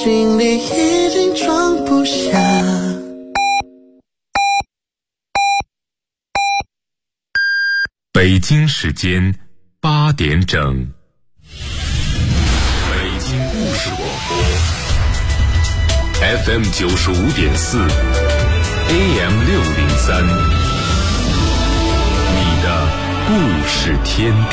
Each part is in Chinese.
心里已经装不下。 北京时间8点整，北京故事广播 FM 95.4 AM 603，你的故事天地。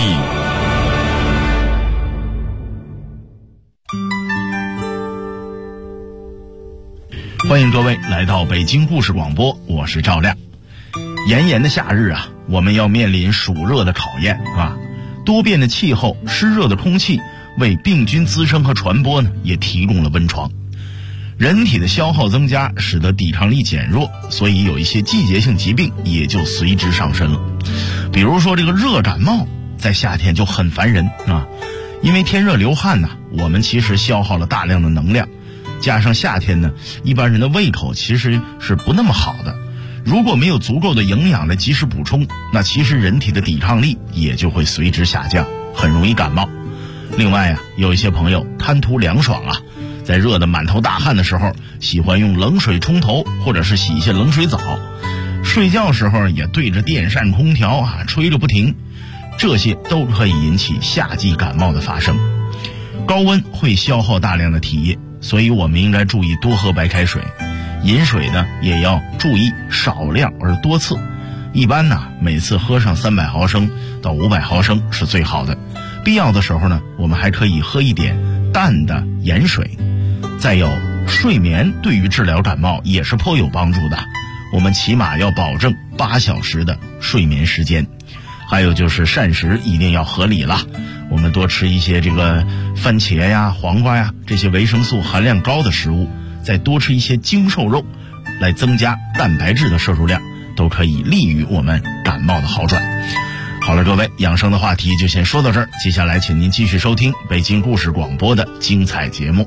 欢迎各位来到北京故事广播，我是赵亮。炎炎的夏日啊，我们要面临暑热的考验啊！多变的气候、湿热的空气，为病菌滋生和传播呢，也提供了温床。人体的消耗增加，使得抵抗力减弱，所以有一些季节性疾病也就随之上身了。比如说这个热感冒，在夏天就很烦人啊，因为天热流汗呢，我们其实消耗了大量的能量，加上夏天呢，一般人的胃口其实是不那么好的。如果没有足够的营养来及时补充，那其实人体的抵抗力也就会随之下降，很容易感冒。另外啊，有一些朋友贪图凉爽啊，在热得满头大汗的时候，喜欢用冷水冲头，或者是洗一些冷水澡。睡觉时候也对着电扇空调啊吹着不停，这些都可以引起夏季感冒的发生。高温会消耗大量的体液，所以我们应该注意多喝白开水。饮水呢也要注意少量而多次，一般呢每次喝上300毫升到500毫升是最好的。必要的时候呢，我们还可以喝一点淡的盐水。再有睡眠对于治疗感冒也是颇有帮助的，我们起码要保证8小时的睡眠时间。还有就是膳食一定要合理了，我们多吃一些这个番茄呀、黄瓜呀这些维生素含量高的食物，再多吃一些精瘦肉，来增加蛋白质的摄入量，都可以利于我们感冒的好转。好了，各位，养生的话题就先说到这儿，接下来请您继续收听北京故事广播的精彩节目。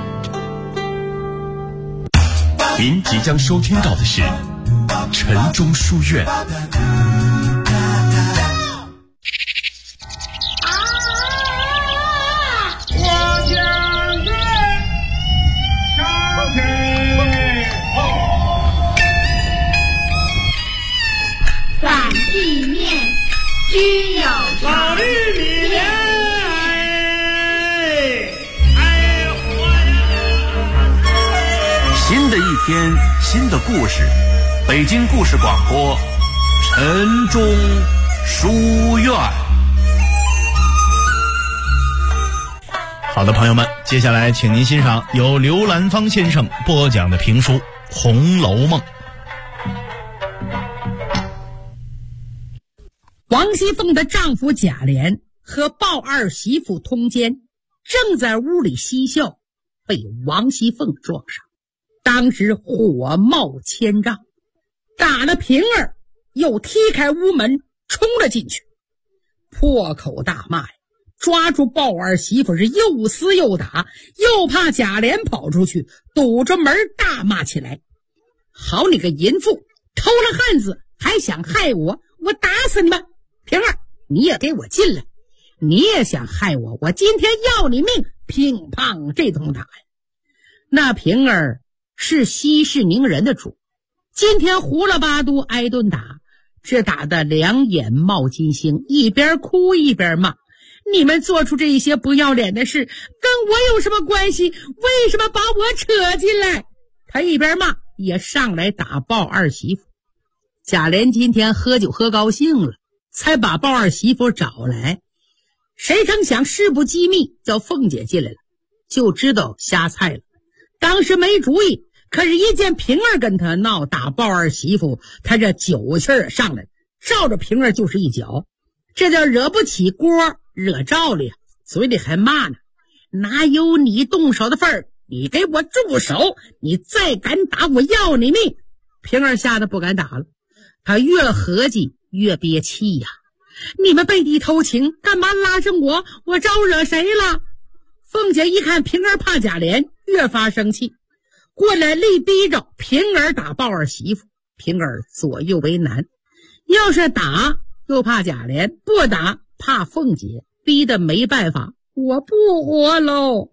您即将收听到的是晨钟书院。 具有法律理念， 新的一天，新的故事，北京故事广播，晨钟书院。 好的，朋友们，接下来请您欣赏由刘兰芳先生播讲的评书《红楼梦》。 王熙凤的丈夫贾琏和鲍二媳妇通奸，正在屋里嬉笑，被王熙凤撞上，当时火冒千丈，打了平儿，又踢开屋门冲了进去，破口大骂呀，抓住鲍二媳妇是又撕又打，又怕贾琏跑出去，堵着门大骂起来：好你个淫妇，偷了汉子还想害我，我打死你们！平儿，你也给我进来，你也想害我，我今天要你命！乒乓这通打呀。那平儿是息事宁人的主，今天胡了八都挨顿打，这打得两眼冒金星，一边哭一边骂：你们做出这些不要脸的事跟我有什么关系？为什么把我扯进来？他一边骂也上来打鲍二媳妇。贾琏今天喝酒喝高兴了，才把鲍二媳妇找来，谁成想事不机密，叫凤姐进来了，就知道瞎猜了。当时没主意，可是一见平儿跟他闹打鲍二媳妇，他这酒气儿上来，照着平儿就是一脚，这叫惹不起锅惹着了呀，嘴里还骂呢：哪有你动手的份儿？你给我住手！你再敢打我要你命！平儿吓得不敢打了，他越合计越憋气呀，你们背地偷情，干嘛拉上我？我招惹谁了？凤姐一看平儿怕贾琏，越发生气，过来力逼着平儿打鲍二媳妇。平儿左右为难，要是打又怕贾琏，不打怕凤姐，逼得没办法，我不活喽。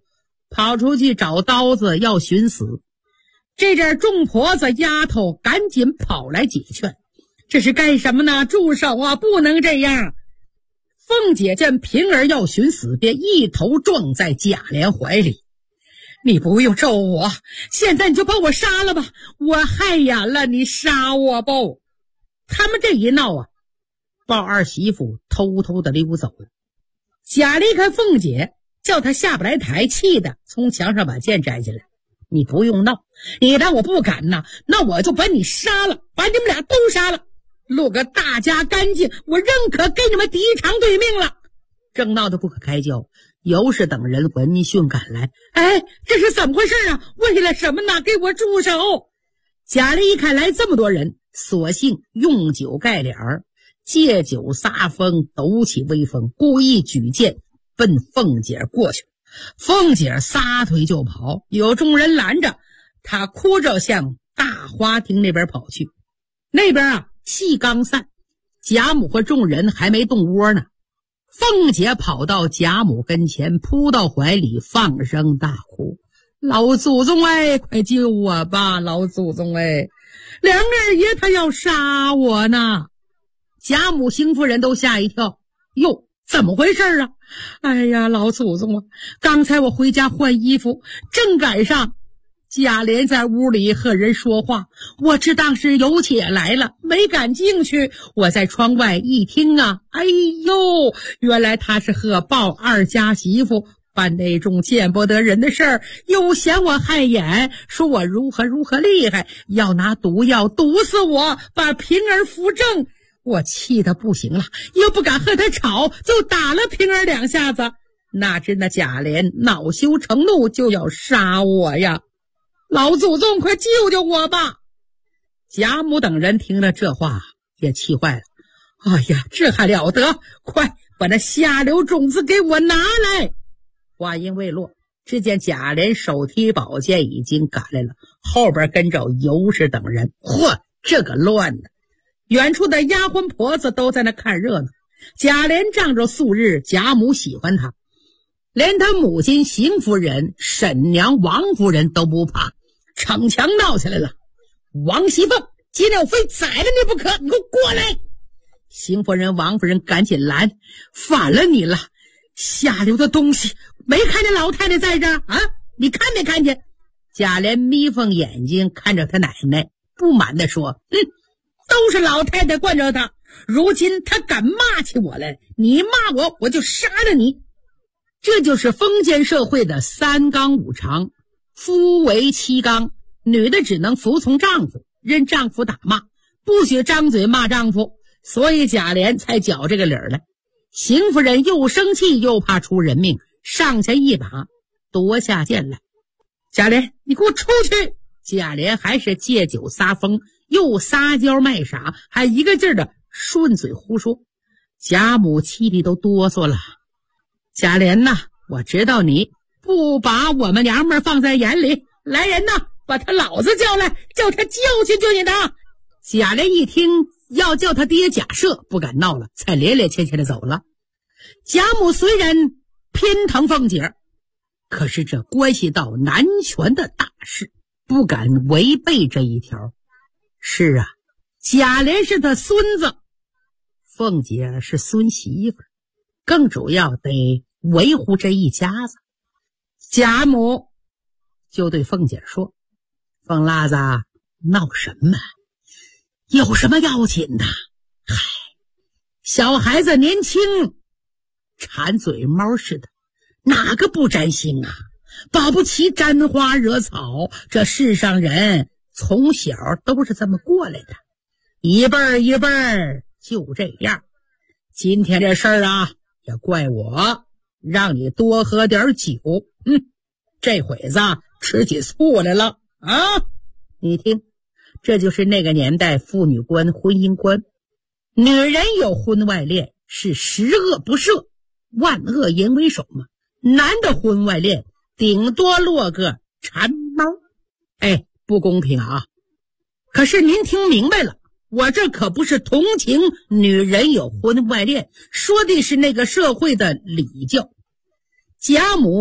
跑出去找刀子要寻死。这阵众婆子丫头赶紧跑来解劝，这是干什么呢？住手啊，不能这样。凤姐见平儿要寻死，便一头撞在贾琏怀里。你不用咒我，现在你就把我杀了吧，我害眼了，你杀我吧。他们这一闹啊，鲍二媳妇偷偷的溜走了。贾琏看凤姐叫他下不来台，气的从墙上把剑摘下来。你不用闹，你当我不敢呐？那我就把你杀了，把你们俩都杀了，落个大家干净，我认可给你们敌偿对命了。正闹得不可开交，尤氏等人闻讯赶来。哎，这是怎么回事啊？为了什么呢？给我住手！贾琏一看来这么多人，索性用酒盖脸儿，借酒撒疯，抖起威风，故意举剑奔凤姐过去。凤姐撒腿就跑，有众人拦着，她哭着向大花厅那边跑去。那边啊，戏刚散，贾母和众人还没动窝呢。凤姐跑到贾母跟前，扑到怀里，放声大哭：老祖宗哎，快救我吧！老祖宗哎，梁二爷他要杀我呢！贾母、邢夫人都吓一跳，哟，怎么回事啊？哎呀，老祖宗啊！刚才我回家换衣服，正赶上贾琏在屋里和人说话，我只当是有且来了，没敢进去。我在窗外一听啊，哎呦，原来他是和鲍二家媳妇办那种见不得人的事儿，又嫌我害眼，说我如何如何厉害，要拿毒药毒死我，把平儿扶正。我气得不行了，又不敢和他吵，就打了平儿2下子。哪知那贾琏恼羞成怒，就要杀我呀！老祖宗，快救救我吧！贾母等人听了这话也气坏了。哎呀，这还了得！快把那下流种子给我拿来！话音未落，只见贾琏手提宝剑已经赶来了，后边跟着尤氏等人。嚯，这个乱的！远处的丫鬟婆子都在那看热闹。贾琏仗着素日贾母喜欢他，连他母亲邢夫人、沈娘、王夫人都不怕，逞强闹起来了。王熙凤，今天我非宰了你不可，你给我过来！邢夫人、王夫人赶紧拦，反了你了，下流的东西！没看见老太太在这儿啊？你看没看见？贾琏眯缝眼睛看着他奶奶，不满地说：都是老太太惯着他，如今他敢骂起我来，你骂我，我就杀了你。这就是封建社会的3纲5常，夫为7纲，女的只能服从丈夫，任丈夫打骂，不许张嘴骂丈夫，所以贾琏才搅这个理儿来。邢夫人又生气又怕出人命，上前一把夺下剑来。贾琏，你给我出去！贾琏还是借酒撒疯，又撒娇卖傻，还一个劲儿的顺嘴胡说。贾母气力都哆嗦了。贾琏呐，我知道你不把我们娘们放在眼里，来人呐，把他老子叫来，叫他教训教训他。贾琏一听要叫他爹贾赦，不敢闹了，才连连欠欠的走了。贾母虽然偏疼凤姐，可是这关系到男权的大事，不敢违背这一条。是啊，贾琏是他孙子，凤姐是孙媳妇，更主要得维护这一家子。贾母就对凤姐说：凤拉子，闹什么？有什么要紧的？嗨，小孩子年轻，馋嘴猫似的，哪个不沾心啊？保不齐沾花惹草，这世上人从小都是这么过来的，一辈儿一辈儿就这样。今天这事儿啊，也怪我让你多喝点酒，这会子吃起醋来了啊！你听，这就是那个年代妇女观、婚姻观。女人有婚外恋是10恶不赦，万恶淫为首嘛。男的婚外恋顶多落个馋猫，哎，不公平啊！可是您听明白了，我这可不是同情女人有婚外恋，说的是那个社会的礼教。贾母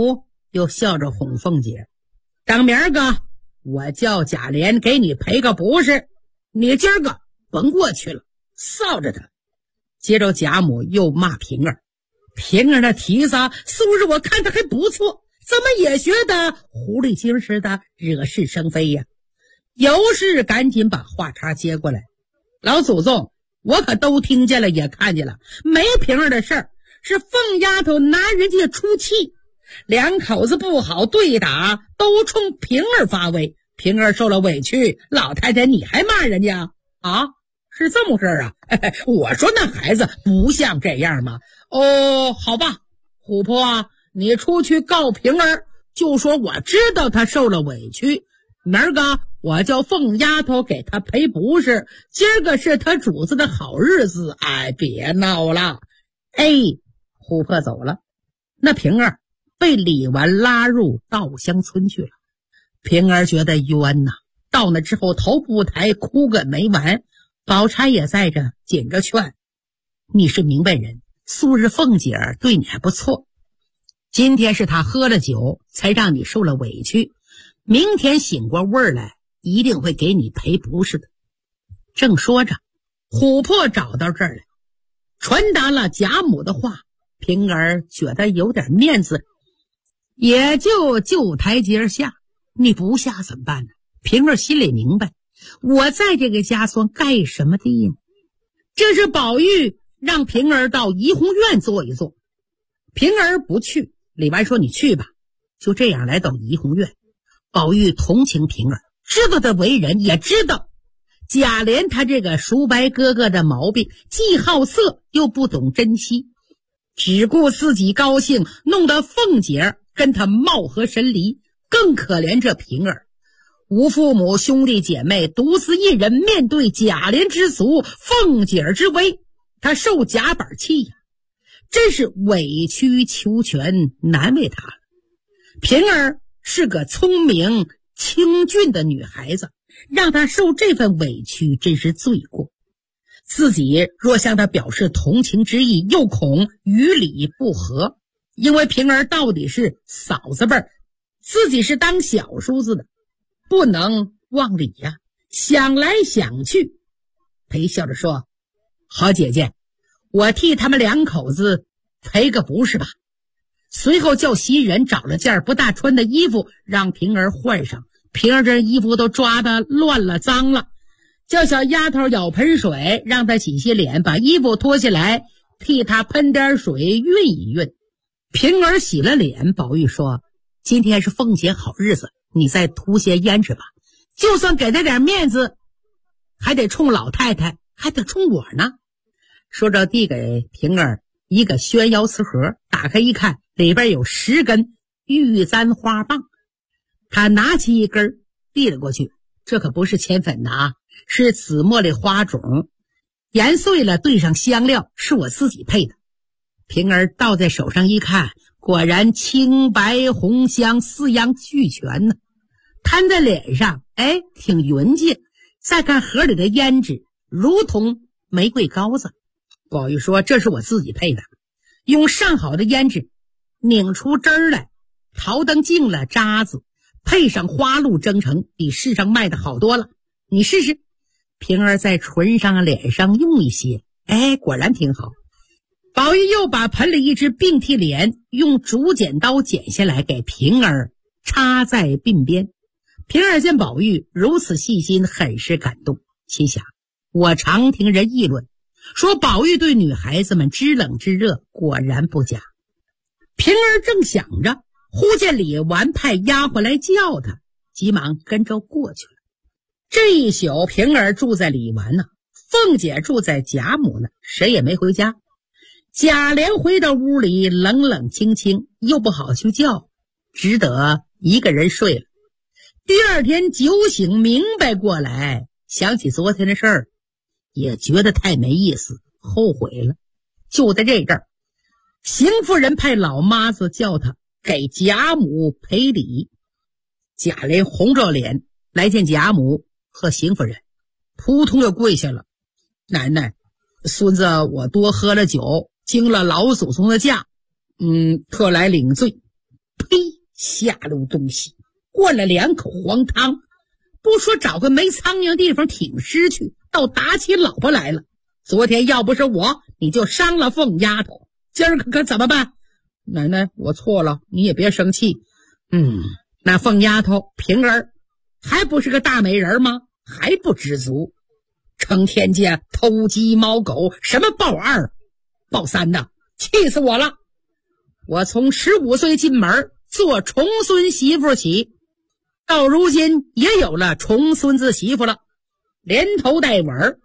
又笑着哄凤姐，等明儿个我叫贾琏给你赔个不是，你今儿个甭过去了，臊着他。接着贾母又骂平儿，平儿的蹄子素日我看他还不错，怎么也学得狐狸精似的惹是生非呀？尤氏赶紧把话茬接过来，老祖宗，我可都听见了也看见了，没平儿的事儿，是凤丫头拿人家出气，两口子不好对打，都冲平儿发威，平儿受了委屈，老太太你还骂人家啊？是这么回事啊？我说那孩子不像这样吗？哦，好吧，琥珀啊，你出去告平儿，就说我知道他受了委屈，明儿个我叫凤丫头给他赔不是，今儿个是他主子的好日子，哎，别闹了。哎，琥珀走了，那平儿被李纨拉入稻香村去了。平儿觉得冤呐，到那之后头不抬，哭个没完。宝钗也在这紧着劝，你是明白人，素日凤姐儿对你还不错，今天是她喝了酒才让你受了委屈，明天醒过味儿来一定会给你赔不是的。正说着，琥珀找到这儿来，传达了贾母的话，平儿觉得有点面子，也就台阶下，你不下怎么办呢？平儿心里明白，我在这个家算盖什么地呢？这是宝玉让平儿到怡红院坐一坐，平儿不去，李纨说你去吧，就这样来到怡红院。宝玉同情平儿，知道他为人，也知道贾琏他这个熟白哥哥的毛病，既好色又不懂珍惜，只顾自己高兴，弄得凤姐儿跟他貌合神离，更可怜这平儿无父母兄弟姐妹，独自一人面对贾琏之俗，凤姐儿之威，他受夹板气呀，真是委曲求全，难为他了。平儿是个聪明清俊的女孩子，让她受这份委屈真是罪过。自己若向她表示同情之意，又恐与理不合，因为平儿到底是嫂子辈儿，自己是当小叔子的，不能忘礼呀。想来想去，陪笑着说，好姐姐，我替他们两口子赔个不是吧。随后叫袭人找了件不大穿的衣服让平儿换上，平儿这衣服都抓得乱了脏了，叫小丫头舀盆水让她洗洗脸，把衣服脱下来替她喷点水熨一熨。平儿洗了脸，宝玉说，今天是凤姐好日子，你再涂些胭脂吧，就算给她点面子，还得冲老太太，还得冲我呢。说着递给平儿一个宣腰瓷盒，打开一看，里边有10根玉簪花棒。他拿起一根递了过去，这可不是铅粉的啊，是紫茉莉花种，研碎了兑上香料，是我自己配的。平儿倒在手上一看，果然青白红香4样俱全呢，摊在脸上，哎，挺匀净。再看盒里的胭脂，如同玫瑰膏子。宝玉说，这是我自己配的，用上好的胭脂拧出汁儿来，淘灯净了渣子，配上花露蒸成，比市上卖的好多了，你试试。平儿在唇上脸上用一些，哎，果然挺好。宝玉又把盆里一只并蒂莲用竹剪刀剪下来，给平儿插在鬓边。平儿见宝玉如此细心，很是感动，心想，我常听人议论说宝玉对女孩子们知冷知热，果然不假。平儿正想着，忽见李纨派丫鬟来叫他，急忙跟着过去了。这一宿平儿住在李纨呢，凤姐住在贾母呢，谁也没回家。贾琏回到屋里，冷冷清清，又不好去叫，只得一个人睡了。第二天酒醒明白过来，想起昨天的事儿，也觉得太没意思，后悔了。就在这阵儿，邢夫人派老妈子叫他给贾母赔礼。贾琏红着脸来见贾母和邢夫人，扑通就跪下了。奶奶，孙子我多喝了酒，惊了老祖宗的驾，特来领罪。呸！ 下流东西，灌了2口黄汤，不说找个没苍蝇地方挺尸去，倒打起老婆来了。昨天要不是我，你就伤了凤丫头，今儿可怎么办？奶奶，我错了，你也别生气。那凤丫头平儿还不是个大美人吗？还不知足，成天见偷鸡猫狗，什么抱2抱3的，气死我了。我从15岁进门做重孙媳妇起，到如今也有了重孙子媳妇了，连头带尾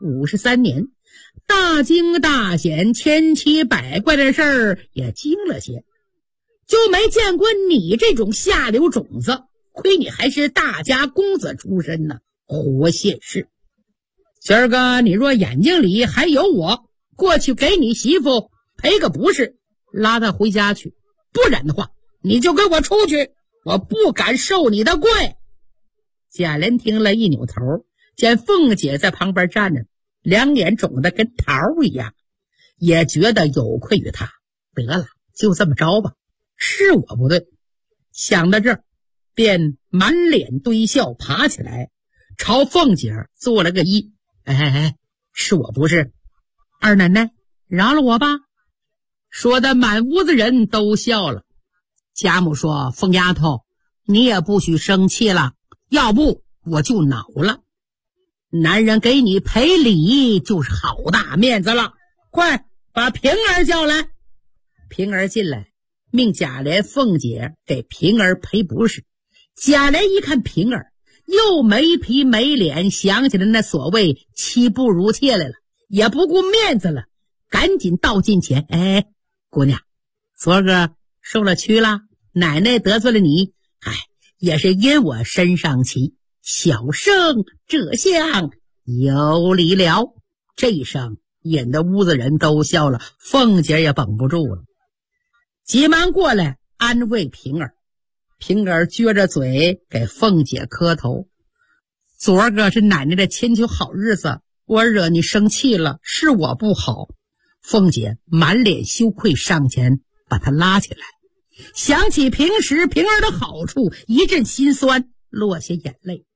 53年，大惊大险千奇百怪的事儿也经了些，就没见过你这种下流种子，亏你还是大家公子出身呢，活现世。今儿个你若眼睛里还有我，过去给你媳妇赔个不是，拉她回家去，不然的话你就跟我出去，我不敢受你的跪。贾琏听了一扭头，见凤姐在旁边站着，两眼肿得跟桃一样，也觉得有愧于她。得了，就这么着吧，是我不对。想到这儿，便满脸堆笑，爬起来朝凤姐做了个揖。是我不是，二奶奶饶了我吧。说的满屋子人都笑了。贾母说，凤丫头，你也不许生气了，要不我就恼了。男人给你赔礼就是好大面子了，快把平儿叫来。平儿进来，命贾琏凤姐给平儿赔不是。贾琏一看平儿又没皮没脸，想起来那所谓妻不如妾来了，也不顾面子了，赶紧倒近前。姑娘，昨个受了屈了，奶奶得罪了你，也是因我身上起，小生这厢有礼了。这一声引得屋子人都笑了，凤姐也绷不住了，急忙过来安慰平儿。平儿撅着嘴给凤姐磕头，昨个是奶奶的千秋好日子，我惹你生气了，是我不好。凤姐满脸羞愧，上前把她拉起来，想起平时平儿的好处，一阵心酸，落下眼泪。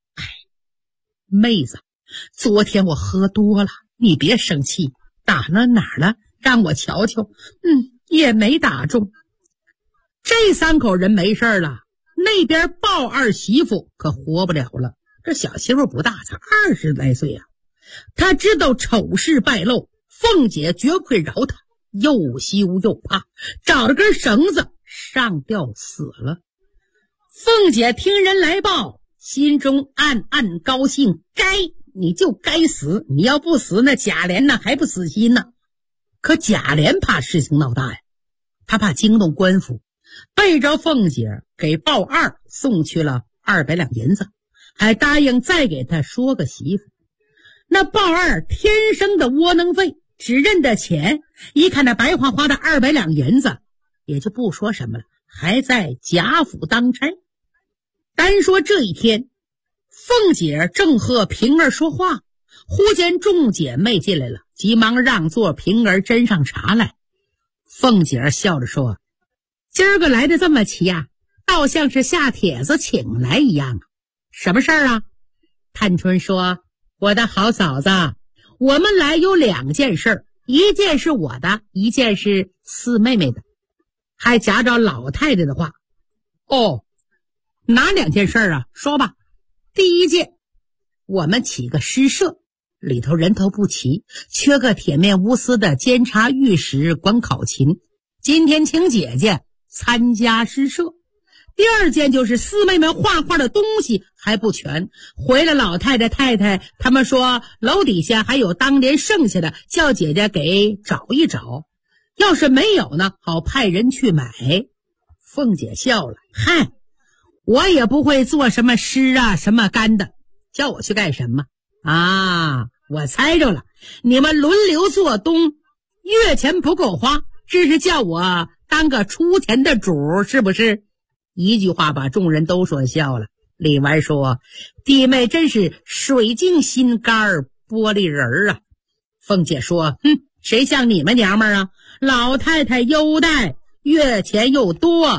妹子，昨天我喝多了，你别生气，打了哪儿了？让我瞧瞧。也没打中。这3口人没事了，那边鲍二媳妇可活不了了。这小媳妇不大，才20来岁啊。她知道丑事败露，凤姐绝会饶她，又羞又怕，找了根绳子上吊死了。凤姐听人来报，心中暗暗高兴，你就该死，你要不死，那贾琏呢还不死心呢。可贾琏怕事情闹大呀，他怕惊动官府，背着凤姐给鲍二送去了200两银子，还答应再给他说个媳妇。那鲍二天生的窝囊废，只认得钱，一看那白花花的200两银子，也就不说什么了，还在贾府当差。单说这一天，凤姐正和平儿说话，忽见众姐妹进来了，急忙让座，平儿斟上茶来。凤姐笑着说，今儿个来的这么齐啊，倒像是下帖子请来一样。什么事儿啊？探春说，我的好嫂子，我们来有2件事，一件是我的，一件是四妹妹的，还夹着老太太的话。哪2件事啊？说吧。第一件，我们起个诗社，里头人头不齐，缺个铁面无私的监察御史管考勤，今天请姐姐参加诗社。第2件就是四妹妹画画的东西还不全，回了老太太太太他们说楼底下还有当年剩下的，叫姐姐给找一找，要是没有呢，好派人去买。凤姐笑了，我也不会做什么诗啊什么干的，叫我去干什么啊？我猜着了，你们轮流做东，月钱不够花，这是叫我当个出钱的主，是不是？一句话把众人都说笑了。李纨说，弟妹真是水晶心肝玻璃人啊。凤姐说，谁像你们娘们儿啊？老太太优待，月钱又多，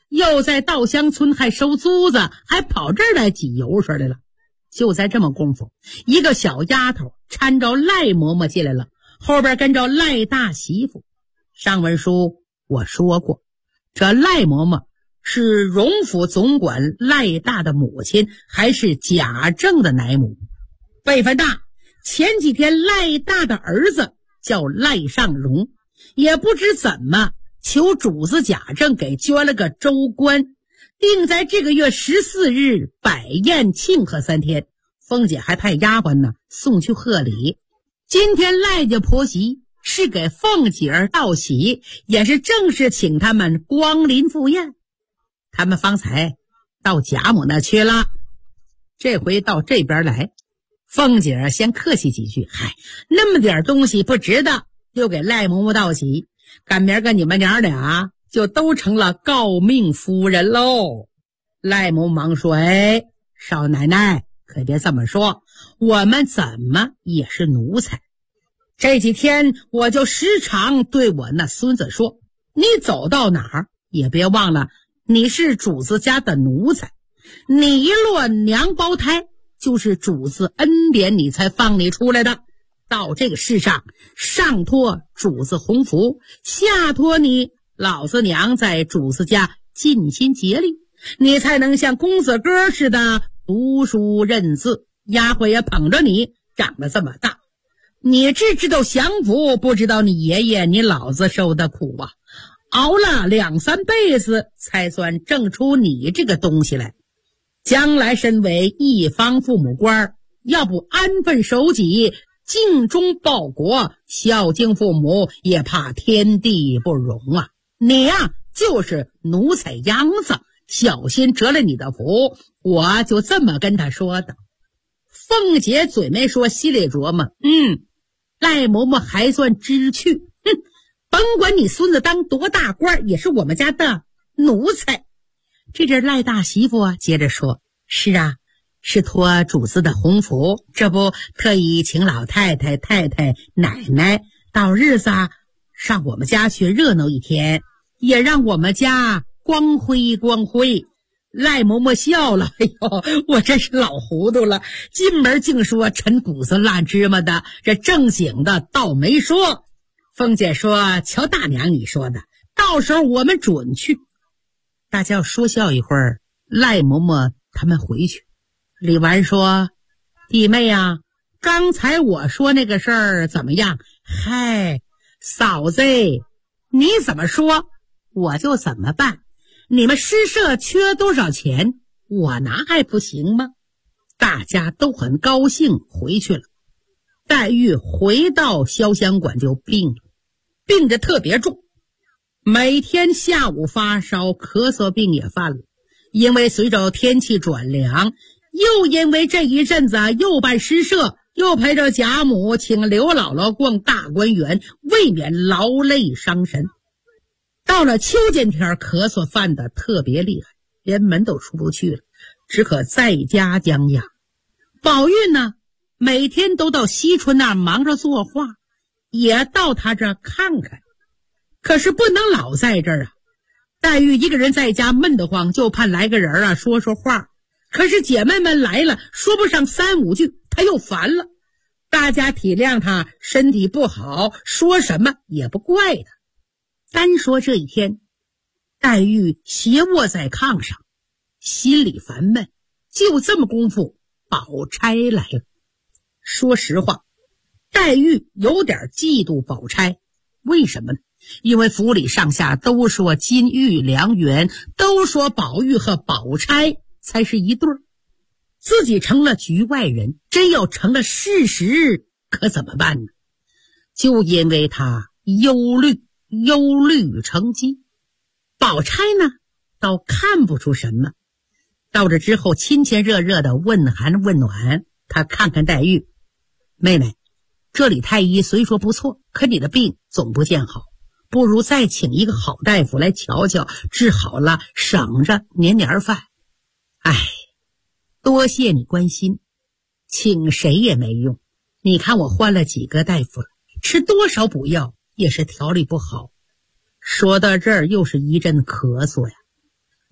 又在稻香村还收租子，还跑这儿来挤油水来了。就在这么功夫，一个小丫头搀着赖嬷嬷进来了，后边跟着赖大媳妇。上文书我说过，这赖嬷嬷是荣府总管赖大的母亲，还是贾政的奶母，辈分大。前几天赖大的儿子叫赖尚荣，也不知怎么求主子贾政给捐了个州官，定在这个月14日摆宴庆贺3天。凤姐还派丫鬟呢送去贺礼。今天赖家婆媳是给凤姐儿道喜，也是正式请他们光临赴宴。他们方才到贾母那去了，这回到这边来，凤姐儿先客气几句，嗨，那么点东西不值得，又给赖嬷嬷道喜，赶明儿个你们娘俩就都成了诰命夫人喽。赖嬷嬷忙说，哎，少奶奶可别这么说，我们怎么也是奴才。这几天我就时常对我那孙子说，你走到哪儿也别忘了你是主子家的奴才，你一落娘胞胎，就是主子恩典你才放你出来的。到这个世上，上托主子鸿福，下托你老子娘在主子家尽心竭力，你才能像公子哥似的读书认字，丫鬟也捧着你长得这么大。你只知道享福，不知道你爷爷你老子受的苦啊，熬了2、3辈子才算挣出你这个东西来。将来身为一方父母官，要不安分守己，尽忠报国，孝敬父母，也怕天地不容啊。你呀，就是奴才秧子，小心折了你的福。我就这么跟他说的。凤姐嘴没说，心里琢磨，赖嬷嬷还算知趣，甭管你孙子当多大官，也是我们家的奴才。这阵赖大媳妇啊接着说，是啊，是托主子的鸿福，这不特意请老太太、太太、奶奶到日子上我们家去热闹一天，也让我们家光辉光辉。赖嬷嬷笑了，哎呦，我真是老糊涂了，进门竟说陈谷子烂芝麻的，这正经的倒没说。凤姐说，瞧大娘你说的，到时候我们准去。大家要说笑一会儿，赖嬷嬷他们回去。李纨说，弟妹啊，刚才我说那个事儿怎么样？嗨，嫂子，你怎么说我就怎么办，你们诗社缺多少钱我拿还不行吗？大家都很高兴回去了。黛玉回到潇湘馆就病了，病得特别重，每天下午发烧，咳嗽病也犯了。因为随着天气转凉，又因为这一阵子又办诗社，又陪着贾母请刘姥姥逛大观园，未免劳累伤神。到了秋间天，咳嗽犯得特别厉害，连门都出不去了，只可在家将养。宝玉呢，每天都到惜春那儿忙着作画，也到他这儿看看，可是不能老在这儿啊。黛玉一个人在家闷得慌，就盼来个人说说话，可是姐妹们来了，说不上3、5句，她又烦了。大家体谅她身体不好，说什么也不怪她。单说这一天，黛玉斜卧在炕上，心里烦闷，就这么功夫，宝钗来了。说实话，黛玉有点嫉妒宝钗，为什么呢？因为府里上下都说金玉良缘，都说宝玉和宝钗才是一对儿，自己成了局外人，真要成了事实，可怎么办呢？就因为他忧虑成疾。宝钗呢，倒看不出什么。到这之后，亲亲热热的问寒问暖，他看看黛玉，妹妹，这李太医虽说不错，可你的病总不见好，不如再请一个好大夫来瞧瞧，治好了省着年饭。哎，多谢你关心，请谁也没用。你看我换了几个大夫了，吃多少补药也是调理不好。说到这儿，又是一阵咳嗽呀。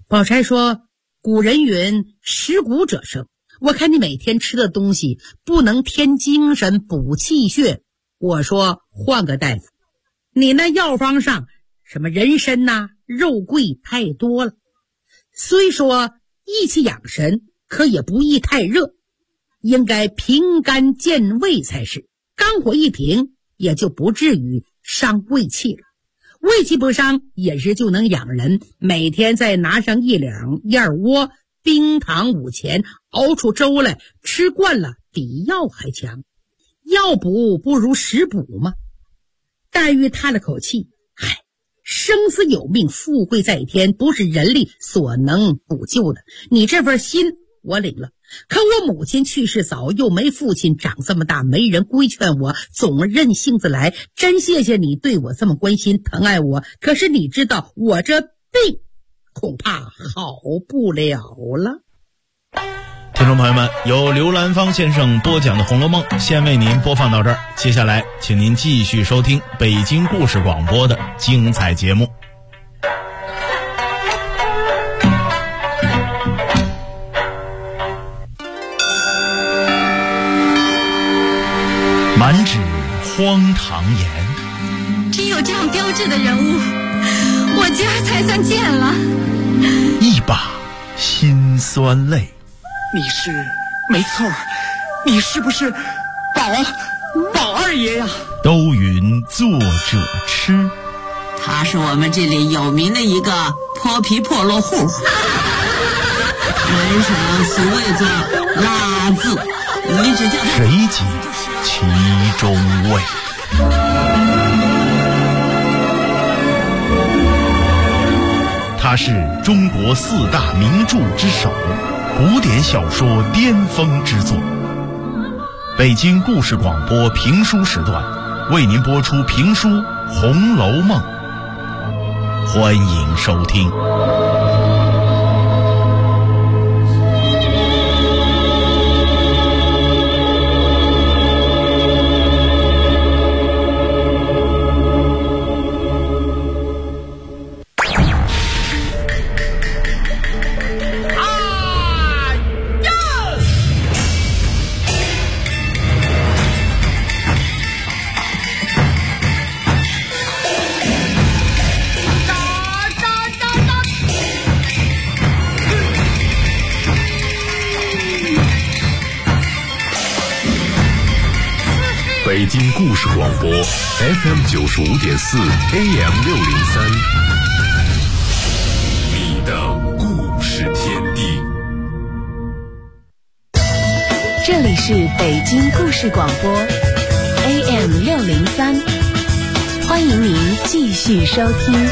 宝钗说，古人云食谷者生，我看你每天吃的东西不能添精神补气血，我说换个大夫，你那药方上什么人参呐、肉桂太多了，虽说益气养神，可也不宜太热，应该平肝健胃才是，肝火一平也就不至于伤胃气了，胃气不伤，饮食就能养人，每天再拿上1两燕窝，冰糖5钱，熬出粥来，吃惯了比药还强，药补不如食补吗？黛玉叹了口气，生死有命，富贵在天，不是人力所能补救的，你这份心我领了，可我母亲去世早，又没父亲，长这么大没人规劝我，总认性子来，真谢谢你对我这么关心疼爱我，可是你知道我这病恐怕好不了了。 听众朋友们，由刘兰芳先生播讲的《红楼梦》先为您播放到这儿，接下来请您继续收听北京故事广播的精彩节目。满纸荒唐言， 只有这样标致的人物，我今儿才算见了。 一把辛酸泪。 你是没错，你是不是宝二爷呀？ 都云作者痴， 他是我们这里有名的一个泼皮破落户，人上俗谓作拉字，你只叫谁解其中味？他是中国4大名著之首，古典小说巅峰之作。北京故事广播评书时段为您播出评书《红楼梦》，欢迎收听。 北京故事广播 FM 95.4 AM 603，你的故事天地。 这里是北京故事广播 AM 603，欢迎您继续收听。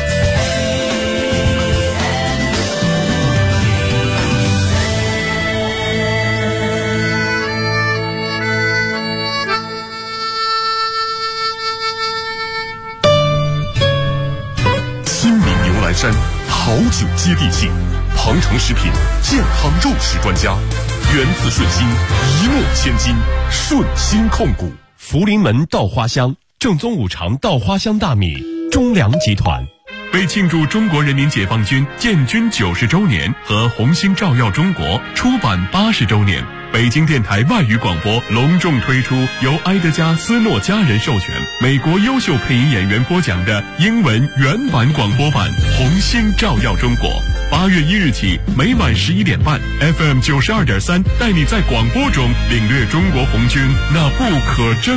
山好酒接地气，鹏程食品健康肉食专家，源自顺心，一诺千金，顺心控股。 福临门稻花香，正宗5常稻花香大米，中粮集团。 为庆祝中国人民解放军建军90周年和红星照耀中国出版80周年，北京电台外语广播隆重推出由埃德加·斯诺家人授权、美国优秀配音演员播讲的英文原版广播版《红星照耀中国》。8月1日起，每晚11点半 ，FM 92.3带你在广播中领略中国红军那不可争